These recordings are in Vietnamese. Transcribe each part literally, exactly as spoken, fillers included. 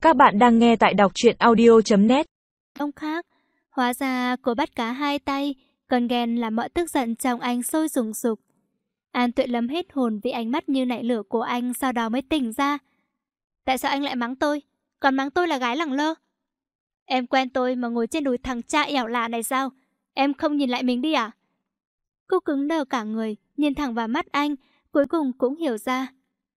Các bạn đang nghe tại đọc truyện audio chấm net. Ông khác, hóa ra cô bắt cá hai tay, cơn ghen làm mọi tức giận trong anh sôi sùng sục. An Tuệ Lâm hết hồn vì ánh mắt như nại lửa của anh, sau đó mới tỉnh ra. Tại sao anh lại mắng tôi? Còn mắng tôi là gái lẳng lơ. Em quen tôi mà ngồi trên đùi thằng cha ẻo lạ này sao? Em không nhìn lại mình đi à? Cô cứng đờ cả người, nhìn thẳng vào mắt anh, cuối cùng cũng hiểu ra.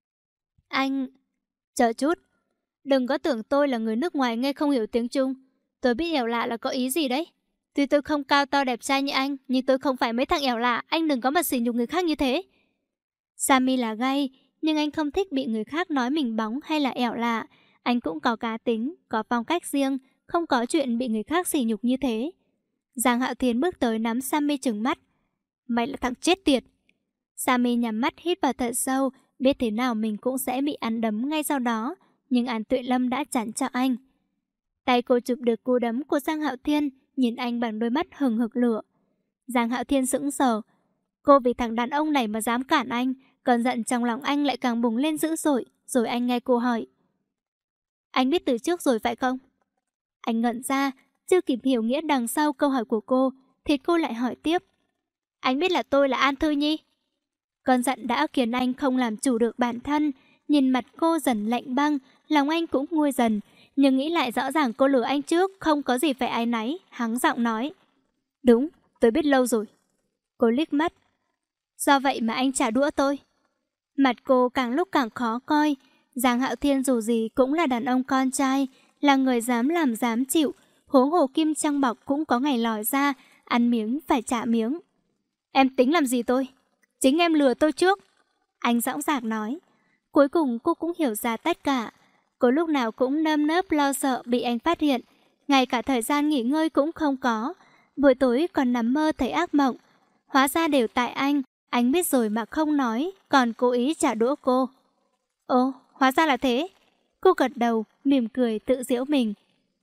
Anh... Chờ chút. Đừng có tưởng tôi là người nước ngoài nghe không hiểu tiếng Trung. Tôi biết ẻo lạ là có ý gì đấy. Tuy tôi không cao to đẹp trai như anh, nhưng tôi không phải mấy thằng ẻo lạ. Anh đừng có mà sỉ nhục người khác như thế. Sammy là gay, nhưng anh không thích bị người khác nói mình bóng hay là ẻo lạ. Anh cũng có cá tính, có phong cách riêng, không có chuyện bị người khác sỉ nhục như thế. Giang Hạo Thiên bước tới nắm Sammy trừng mắt. Mày là thằng chết tiệt. Sammy nhắm mắt hít vào thật sâu, biết thế nào mình cũng sẽ bị ăn đấm ngay sau đó. Nhưng An Tuệ Lâm đã chắn cho anh. Tay cô chụp được cú đấm của Giang Hạo Thiên, nhìn anh bằng đôi mắt hừng hực lửa. Giang Hạo Thiên sững sờ. Cô vì thằng đàn ông này mà dám cản anh, cơn giận trong lòng anh lại càng bùng lên dữ dội. Rồi anh nghe cô hỏi. Anh biết từ trước rồi phải không? Anh ngẩn ra, chưa kịp hiểu nghĩa đằng sau câu hỏi của cô, thì cô lại hỏi tiếp. Anh biết là tôi là An Thư Nhi? Cơn giận đã khiến anh không làm chủ được bản thân. Nhìn mặt cô dần lạnh băng, lòng anh cũng nguôi dần. Nhưng nghĩ lại rõ ràng cô lừa anh trước, không có gì phải áy náy, hắng giọng nói. Đúng, tôi biết lâu rồi. Cô liếc mắt. Do vậy mà anh trả đũa tôi. Mặt cô càng lúc càng khó coi. Giang Hạo Thiên dù gì cũng là đàn ông con trai, là người dám làm dám chịu. Huống hồ kim trong bọc cũng có ngày lòi ra, ăn miếng phải trả miếng. Em tính làm gì tôi? Chính em lừa tôi trước. Anh dõng dạc nói. Cuối cùng cô cũng hiểu ra tất cả. Cô lúc nào cũng nơm nớp lo sợ bị anh phát hiện. Ngay cả thời gian nghỉ ngơi cũng không có. Buổi tối còn nằm mơ thấy ác mộng. Hóa ra đều tại anh. Anh biết rồi mà không nói, còn cố ý trả đũa cô. Ồ, hóa ra là thế. Cô gật đầu, mỉm cười tự giễu mình.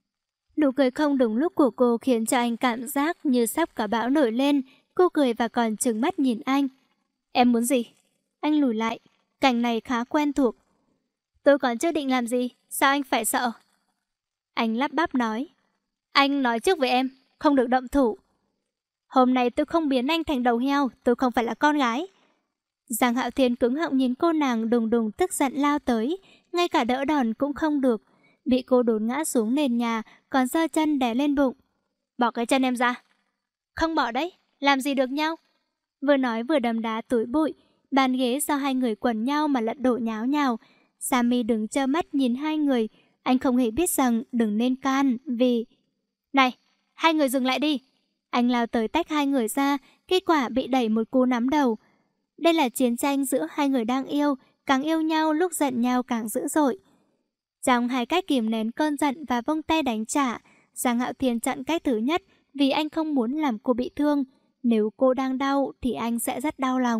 Nụ cười không đúng lúc của cô khiến cho anh cảm giác như sắp cả bão nổi lên. Cô cười và còn trừng mắt nhìn anh. Em muốn gì? Anh lùi lại. Cảnh này khá quen thuộc. Tôi còn chưa định làm gì, sao anh phải sợ? Anh lắp bắp nói. Anh nói trước với em, không được động thủ. Hôm nay tôi không biến anh thành đầu heo, tôi không phải là con gái. Giang Hạo Thiên cứng họng nhìn cô nàng đùng đùng tức giận lao tới, ngay cả đỡ đòn cũng không được. Bị cô đốn ngã xuống nền nhà, còn giơ chân đè lên bụng. Bỏ cái chân em ra. Không bỏ đấy, làm gì được nhau. Vừa nói vừa đấm đá túi bụi. Bàn ghế do hai người quần nhau mà lật đổ nháo nhào. Sammy đứng trơ mắt nhìn hai người. Anh không hề biết rằng đừng nên can vì... Này, hai người dừng lại đi. Anh lao tới tách hai người ra, kết quả bị đẩy một cú nắm đầu. Đây là chiến tranh giữa hai người đang yêu, càng yêu nhau lúc giận nhau càng dữ dội. Trong hai cách kìm nén cơn giận và vung tay đánh trả, Giang Hạo Thiên chọn cách thứ nhất vì anh không muốn làm cô bị thương. Nếu cô đang đau thì anh sẽ rất đau lòng.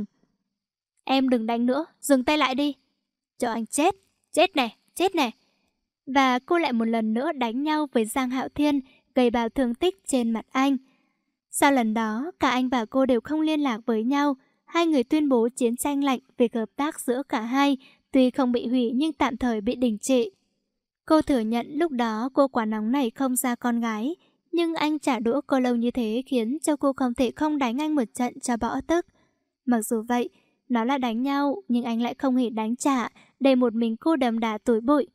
Em đừng đánh nữa, dừng tay lại đi. Cho anh chết, chết nè, chết nè. Và cô lại một lần nữa đánh nhau với Giang Hạo Thiên, gây bao thương tích trên mặt anh. Sau lần đó, cả anh và cô đều không liên lạc với nhau. Hai người tuyên bố chiến tranh lạnh, việc hợp tác giữa cả hai, tuy không bị hủy nhưng tạm thời bị đình trệ. Cô thừa nhận lúc đó cô quá nóng nảy không ra con gái, nhưng anh trả đũa cô lâu như thế khiến cho cô không thể không đánh anh một trận cho bỏ tức. Mặc dù vậy, nó là đánh nhau, nhưng anh lại không hề đánh trả, để một mình cô đấm đá túi bụi.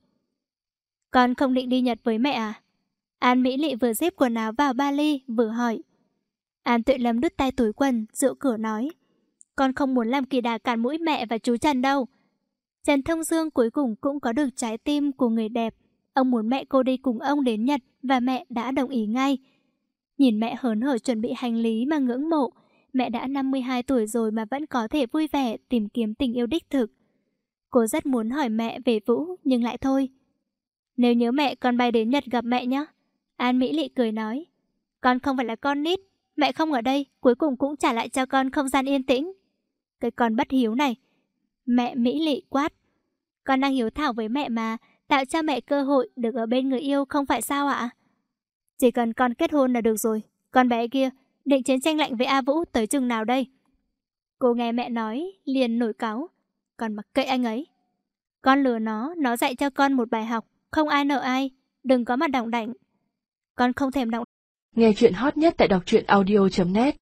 Con không định đi Nhật với mẹ à? An Mỹ Lị vừa xếp quần áo vào vali, vừa hỏi. An Tuệ Lâm đút tay túi quần, dựa cửa nói. Con không muốn làm kỳ đà cản mũi mẹ và chú Trần đâu. Trần Thông Dương cuối cùng cũng có được trái tim của người đẹp. Ông muốn mẹ cô đi cùng ông đến Nhật và mẹ đã đồng ý ngay. Nhìn mẹ hớn hở chuẩn bị hành lý mà ngưỡng mộ. Mẹ đã năm mươi hai tuổi rồi mà vẫn có thể vui vẻ tìm kiếm tình yêu đích thực. Cô rất muốn hỏi mẹ về Vũ nhưng lại thôi. Nếu nhớ mẹ con bay đến Nhật gặp mẹ nhé. An Mỹ Lị cười nói. Con không phải là con nít. Mẹ không ở đây, cuối cùng cũng trả lại cho con không gian yên tĩnh. Cái con bất hiếu này. Mẹ Mỹ Lị quát. Con đang hiếu thảo với mẹ mà, tạo cho mẹ cơ hội được ở bên người yêu không phải sao ạ? Chỉ cần con kết hôn là được rồi. Con bé kia, định chiến tranh lạnh với A Vũ tới chừng nào đây? Cô nghe mẹ nói, liền nổi cáu. Con mặc kệ anh ấy. Con lừa nó, nó dạy cho con một bài học. không ai nợ ai, đừng có mà đỏng đảnh. Con không thèm đỏng. Nghe chuyện hot nhất tại đọc truyện audio chấm net